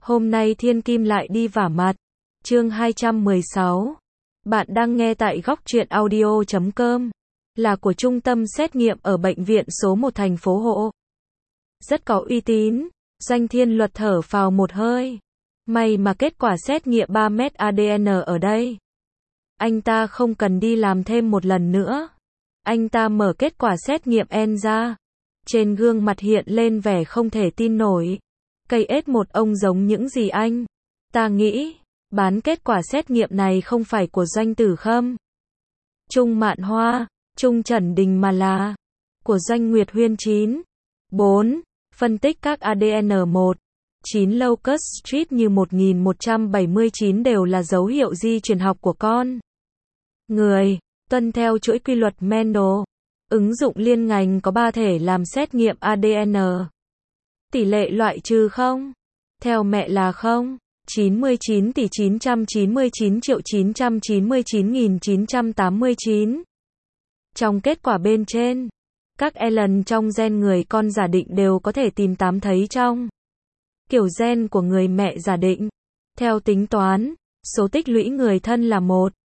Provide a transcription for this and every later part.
Hôm nay Thiên Kim lại đi vả mặt. Chương 216. Bạn đang nghe tại góc truyện audio.com. Là của trung tâm xét nghiệm ở bệnh viện số 1 thành phố Hộ. Rất có uy tín. Doanh Thiên Luật thở phào một hơi. May mà kết quả xét nghiệm 3 mét ADN ở đây. Anh ta không cần đi làm thêm một lần nữa. Anh ta mở kết quả xét nghiệm N ra. Trên gương mặt hiện lên vẻ không thể tin nổi. Cây S1 ông giống những gì anh? Ta nghĩ, bán kết quả xét nghiệm này không phải của Doanh Tử Khâm, Trung Mạn Hoa, Trung Trần Đình mà là của Doanh Nguyệt Huyên 9. 4. Phân tích các ADN 1. 9 Locust Street như 1179 đều là dấu hiệu di truyền học của con người, tuân theo chuỗi quy luật Mendel. Ứng dụng liên ngành có 3 thể làm xét nghiệm ADN. Tỷ lệ loại trừ 0. Theo mẹ là 0. 99 tỷ 999 triệu 999.989. Trong kết quả bên trên, các Ellen trong gen người con giả định đều có thể tìm thấy trong kiểu gen của người mẹ giả định. Theo tính toán, số tích lũy người thân là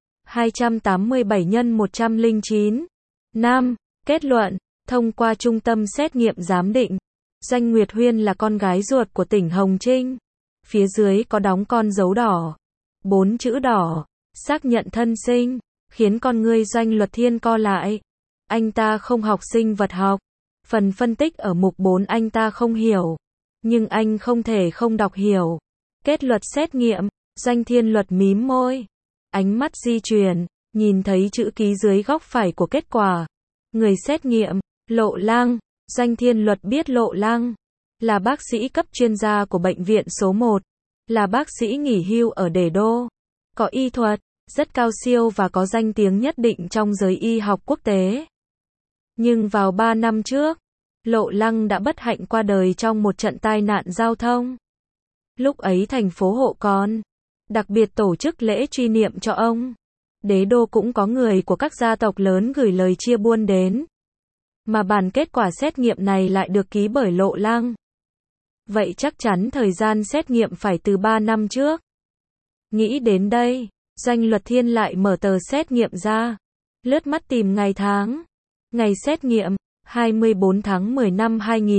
287 nhân 109. 5. Kết luận, thông qua trung tâm xét nghiệm giám định, Doanh Nguyệt Huyên là con gái ruột của tỉnh Hồng Trinh. Phía dưới có đóng con dấu đỏ, 4 chữ đỏ, xác nhận thân sinh, khiến con ngươi Doanh Luật Thiên co lại. Anh ta không học sinh vật học. Phần phân tích ở mục 4 anh ta không hiểu. Nhưng anh không thể không đọc hiểu. Kết luật xét nghiệm, Doanh Thiên Luật mím môi. Ánh mắt di chuyển, nhìn thấy chữ ký dưới góc phải của kết quả. Người xét nghiệm, Lộ Lăng. Doanh Thiên Luật biết Lộ Lăng là bác sĩ cấp chuyên gia của bệnh viện số 1, là bác sĩ nghỉ hưu ở Đề Đô, có y thuật rất cao siêu và có danh tiếng nhất định trong giới y học quốc tế. Nhưng vào 3 năm trước, Lộ Lăng đã bất hạnh qua đời trong một trận tai nạn giao thông. Lúc ấy thành phố Hộ còn đặc biệt tổ chức lễ truy niệm cho ông. Đế Đô cũng có người của các gia tộc lớn gửi lời chia buồn đến. Mà bản kết quả xét nghiệm này lại được ký bởi Lộ Lăng. Vậy chắc chắn thời gian xét nghiệm phải từ 3 năm trước. Nghĩ đến đây, Doanh Luật Thiên lại mở tờ xét nghiệm ra. Lướt mắt tìm ngày tháng. Ngày xét nghiệm, 24 tháng 10 năm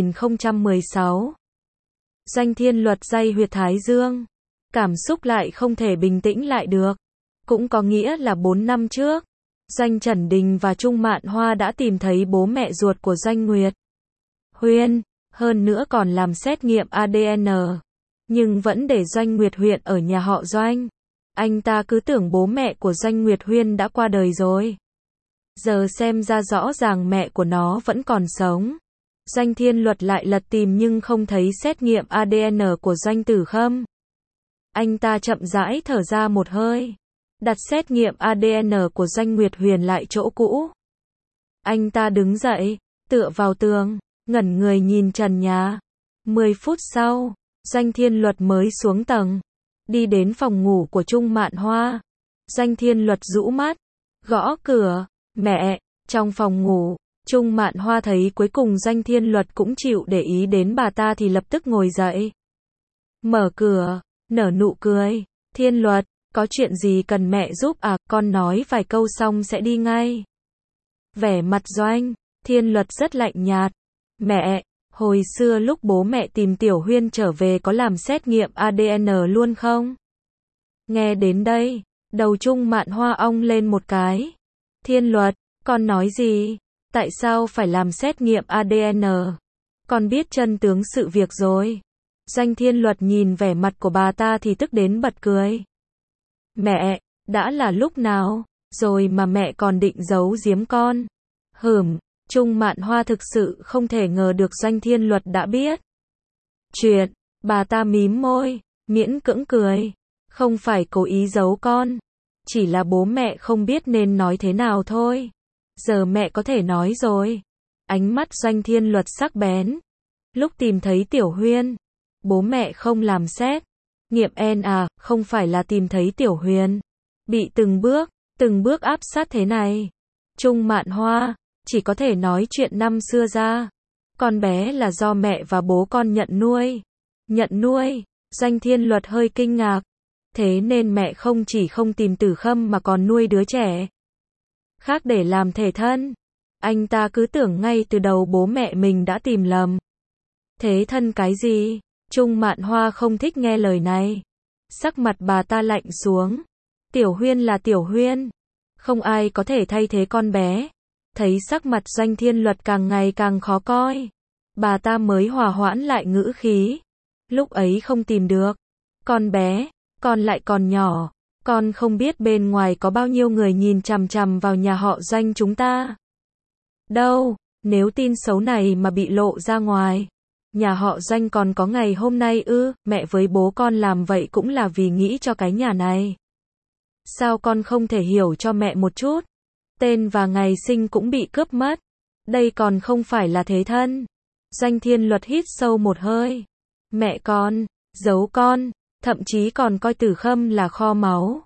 2016. Doanh Thiên Luật day huyệt thái dương. Cảm xúc lại không thể bình tĩnh lại được. Cũng có nghĩa là 4 năm trước, Doanh Trần Đình và Trung Mạn Hoa đã tìm thấy bố mẹ ruột của Doanh Nguyệt Huyên, hơn nữa còn làm xét nghiệm ADN. Nhưng vẫn để Doanh Nguyệt Huyên ở nhà họ Doanh. Anh ta cứ tưởng bố mẹ của Doanh Nguyệt Huyên đã qua đời rồi. Giờ xem ra rõ ràng mẹ của nó vẫn còn sống. Doanh Thiên Luật lại lật tìm nhưng không thấy xét nghiệm ADN của Doanh Tử Khâm. Anh ta chậm rãi thở ra một hơi. Đặt xét nghiệm ADN của Doanh Nguyệt Huyên lại chỗ cũ. Anh ta đứng dậy, tựa vào tường, ngẩn người nhìn trần nhà. 10 phút sau, Doanh Thiên Luật mới xuống tầng, đi đến phòng ngủ của Trung Mạn Hoa. Doanh Thiên Luật rũ mắt, gõ cửa. Mẹ, trong phòng ngủ, Trung Mạn Hoa thấy cuối cùng Doanh Thiên Luật cũng chịu để ý đến bà ta thì lập tức ngồi dậy. Mở cửa, nở nụ cười. Thiên Luật, có chuyện gì cần mẹ giúp à? Con nói vài câu xong sẽ đi ngay. Vẻ mặt Doanh Thiên Luật rất lạnh nhạt. Mẹ, hồi xưa lúc bố mẹ tìm Tiểu Huyên trở về có làm xét nghiệm ADN luôn không? Nghe đến đây, đầu Trung Mạn Hoa ong lên một cái. Thiên Luật, con nói gì? Tại sao phải làm xét nghiệm ADN? Con biết chân tướng sự việc rồi. Doanh Thiên Luật nhìn vẻ mặt của bà ta thì tức đến bật cười. Mẹ, đã là lúc nào rồi mà mẹ còn định giấu giếm con? Trung Mạn Hoa thực sự không thể ngờ được Doanh Thiên Luật đã biết chuyện. Bà ta mím môi, miễn cưỡng cười. Không phải cố ý giấu con, chỉ là bố mẹ không biết nên nói thế nào thôi. Giờ mẹ có thể nói rồi. Ánh mắt Doanh Thiên Luật sắc bén. Lúc tìm thấy Tiểu Huyên, bố mẹ không làm xét nghiệm N à, không phải là tìm thấy Tiểu Huyên bị từng bước áp sát thế này. Trung Mạn Hoa chỉ có thể nói chuyện năm xưa ra. Con bé là do mẹ và bố con nhận nuôi. Doanh Thiên Luật hơi kinh ngạc. Thế nên mẹ không chỉ không tìm Tử Khâm mà còn nuôi đứa trẻ khác để làm thể thân. Anh ta cứ tưởng ngay từ đầu bố mẹ mình đã tìm lầm. Thế thân cái gì? Trung Mạn Hoa không thích nghe lời này. Sắc mặt bà ta lạnh xuống. Tiểu Huyên là Tiểu Huyên. Không ai có thể thay thế con bé. Thấy sắc mặt Doanh Thiên Luật càng ngày càng khó coi. Bà ta mới hòa hoãn lại ngữ khí. Lúc ấy không tìm được. Con bé, con lại còn nhỏ. Con không biết bên ngoài có bao nhiêu người nhìn chằm chằm vào nhà họ Doanh chúng ta. Đâu, nếu tin xấu này mà bị lộ ra ngoài. Nhà họ Doanh còn có ngày hôm nay ư? Mẹ với bố con làm vậy cũng là vì nghĩ cho cái nhà này. Sao con không thể hiểu cho mẹ một chút? Tên và ngày sinh cũng bị cướp mất. Đây còn không phải là thế thân. Doanh Thiên Luật hít sâu một hơi. Mẹ con, giấu con, thậm chí còn coi Tử Khâm là kho máu.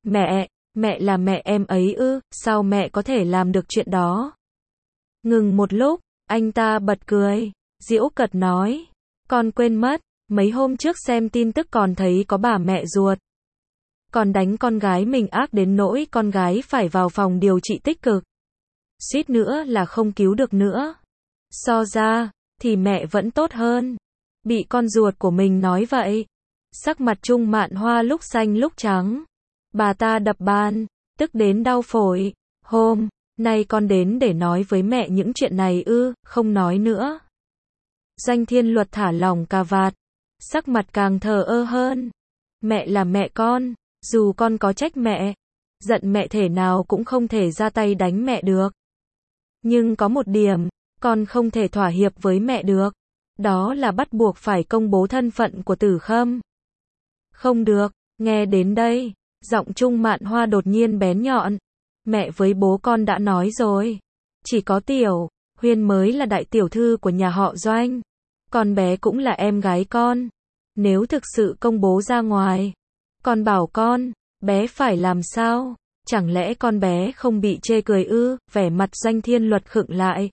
Mẹ là mẹ em ấy ư? Sao mẹ có thể làm được chuyện đó? Ngừng một lúc, anh ta bật cười. Giễu cợt nói. Con quên mất, mấy hôm trước xem tin tức còn thấy có bà mẹ ruột còn đánh con gái mình ác đến nỗi con gái phải vào phòng điều trị tích cực. Suýt nữa là không cứu được nữa. So ra, thì mẹ vẫn tốt hơn. Bị con ruột của mình nói vậy. Sắc mặt Trung Mạn Hoa lúc xanh lúc trắng. Bà ta đập bàn, tức đến đau phổi. Hôm nay con đến để nói với mẹ những chuyện này ư? Không nói nữa. Doanh Thiên Luật thả lỏng cà vạt. Sắc mặt càng thờ ơ hơn. Mẹ là mẹ con. Dù con có trách mẹ, giận mẹ thể nào cũng không thể ra tay đánh mẹ được. Nhưng có một điểm, con không thể thỏa hiệp với mẹ được. Đó là bắt buộc phải công bố thân phận của Tử Khâm. Không được, nghe đến đây, giọng Trung Mạn Hoa đột nhiên bén nhọn. Mẹ với bố con đã nói rồi. Chỉ có Tiểu Huyên mới là đại tiểu thư của nhà họ Doanh. Con bé cũng là em gái con. Nếu thực sự công bố ra ngoài, con bảo con, bé phải làm sao? Chẳng lẽ con bé không bị chê cười ư? Vẻ mặt Doanh Thiên Luật khựng lại.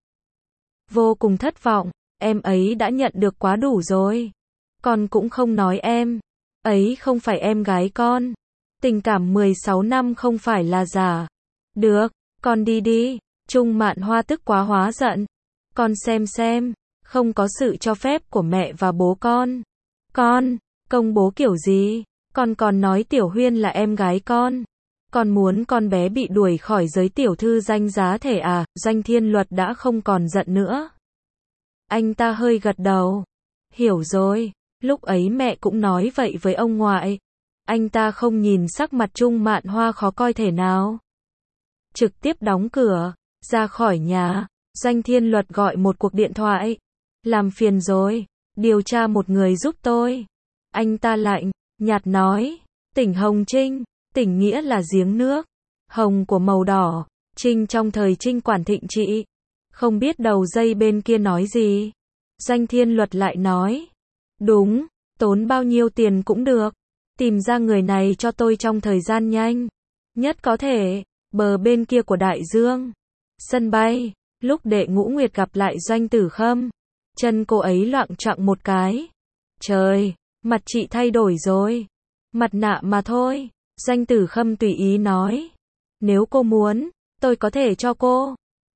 Vô cùng thất vọng, em ấy đã nhận được quá đủ rồi. Con cũng không nói em. Ấy không phải em gái con. Tình cảm 16 năm không phải là giả. Được, con đi đi. Trung Mạn Hoa tức quá hóa giận. Con xem, không có sự cho phép của mẹ và bố con. Con, công bố kiểu gì? Con còn nói Tiểu Huyên là em gái con. Con muốn con bé bị đuổi khỏi giới tiểu thư danh giá thể à? Doanh Thiên Luật đã không còn giận nữa. Anh ta hơi gật đầu. Hiểu rồi, lúc ấy mẹ cũng nói vậy với ông ngoại. Anh ta không nhìn sắc mặt Trung Mạn Hoa khó coi thể nào. Trực tiếp đóng cửa, ra khỏi nhà. Doanh Thiên Luật gọi một cuộc điện thoại. Làm phiền rồi, điều tra một người giúp tôi. Anh ta lạnh nhạt nói. Tỉnh Hồng Trinh. Tỉnh nghĩa là giếng nước. Hồng của màu đỏ. Trinh trong thời Trinh quản thịnh trị. Không biết đầu dây bên kia nói gì. Doanh Thiên Luật lại nói. Đúng, tốn bao nhiêu tiền cũng được. Tìm ra người này cho tôi trong thời gian nhanh nhất có thể. Bờ bên kia của đại dương. Sân bay. Lúc Đệ Ngũ Nguyệt gặp lại Doanh Tử Khâm, chân cô ấy loạng choạng một cái. Trời, mặt chị thay đổi rồi. Mặt nạ mà thôi. Doanh Tử Khâm tùy ý nói. Nếu cô muốn, tôi có thể cho cô.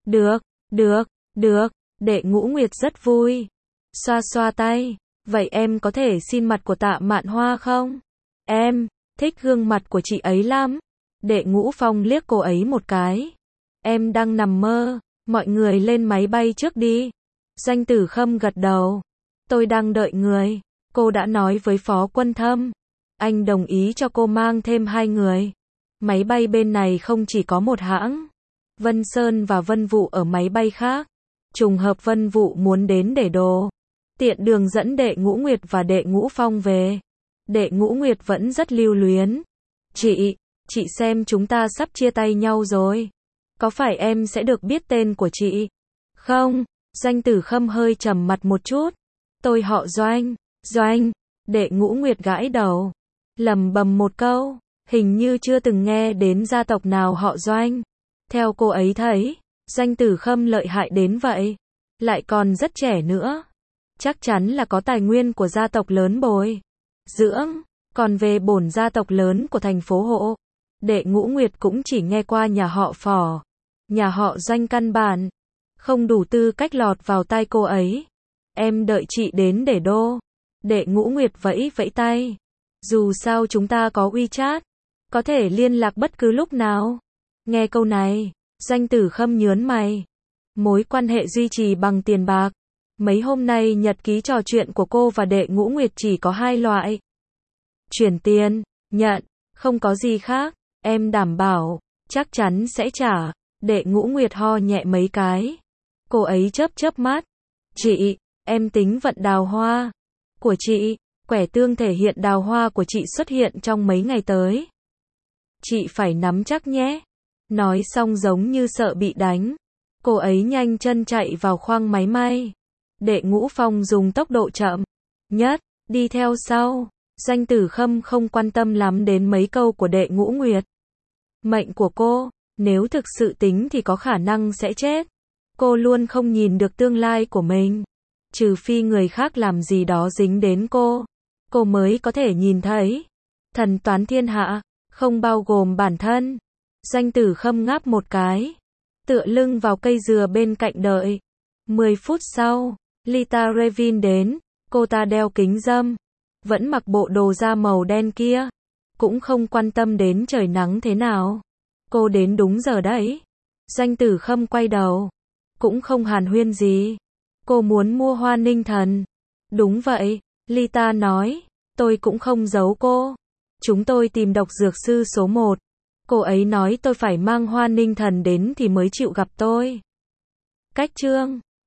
Được. Đệ Ngũ Nguyệt rất vui. Xoa xoa tay. Vậy em có thể xin mặt của Tạ Mạn Hoa không? Em thích gương mặt của chị ấy lắm. Đệ Ngũ Phong liếc cô ấy một cái. Em đang nằm mơ. Mọi người lên máy bay trước đi. Doanh Tử Khâm gật đầu. Tôi đang đợi người. Cô đã nói với Phó Quân Thâm. Anh đồng ý cho cô mang thêm 2 người. Máy bay bên này không chỉ có một hãng. Vân Sơn và Vân Vụ ở máy bay khác. Trùng hợp Vân Vụ muốn đến để đồ. Tiện đường dẫn Đệ Ngũ Nguyệt và Đệ Ngũ Phong về. Đệ Ngũ Nguyệt vẫn rất lưu luyến. Chị xem chúng ta sắp chia tay nhau rồi. Có phải em sẽ được biết tên của chị? Không, Doanh Tử Khâm hơi trầm mặt một chút. Tôi họ Doanh. Đệ Ngũ Nguyệt gãi đầu. Lẩm bẩm một câu. Hình như chưa từng nghe đến gia tộc nào họ Doanh. Theo cô ấy thấy, Doanh Tử Khâm lợi hại đến vậy. Lại còn rất trẻ nữa. Chắc chắn là có tài nguyên của gia tộc lớn bồi. dưỡng. Còn về bổn gia tộc lớn của thành phố Hộ, Đệ Ngũ Nguyệt cũng chỉ nghe qua nhà họ Phò. Nhà họ Doanh căn bản không đủ tư cách lọt vào tai cô ấy. Em đợi chị đến để đô. Đệ Ngũ Nguyệt vẫy vẫy tay. Dù sao chúng ta có WeChat, có thể liên lạc bất cứ lúc nào. Nghe câu này, Doanh Tử Khâm nhớn mày. Mối quan hệ duy trì bằng tiền bạc. Mấy hôm nay nhật ký trò chuyện của cô và Đệ Ngũ Nguyệt chỉ có hai loại. Chuyển tiền, nhận, không có gì khác. Em đảm bảo, chắc chắn sẽ trả. Đệ Ngũ Nguyệt ho nhẹ mấy cái. Cô ấy chớp chớp mắt. Chị, em tính vận đào hoa của chị. Quẻ tương thể hiện đào hoa của chị xuất hiện trong mấy ngày tới. Chị phải nắm chắc nhé. Nói xong giống như sợ bị đánh. Cô ấy nhanh chân chạy vào khoang máy may. Đệ Ngũ Phong dùng tốc độ chậm nhất, đi theo sau. Doanh Tử Khâm không quan tâm lắm đến mấy câu của Đệ Ngũ Nguyệt. Mệnh của cô, nếu thực sự tính thì có khả năng sẽ chết. Cô luôn không nhìn được tương lai của mình. Trừ phi người khác làm gì đó dính đến cô mới có thể nhìn thấy. Thần toán thiên hạ, không bao gồm bản thân. Doanh Tử Khâm ngáp một cái, tựa lưng vào cây dừa bên cạnh đợi. 10 phút sau, Lita Revin đến. Cô ta đeo kính râm, vẫn mặc bộ đồ da màu đen kia, cũng không quan tâm đến trời nắng thế nào. Cô đến đúng giờ đấy. Doanh Tử Khâm quay đầu, cũng không hàn huyên gì. Cô muốn mua hoa ninh thần. Đúng vậy, Lita nói, tôi cũng không giấu cô. Chúng tôi tìm độc dược sư số 1. Cô ấy nói tôi phải mang hoa ninh thần đến thì mới chịu gặp tôi. Cách chương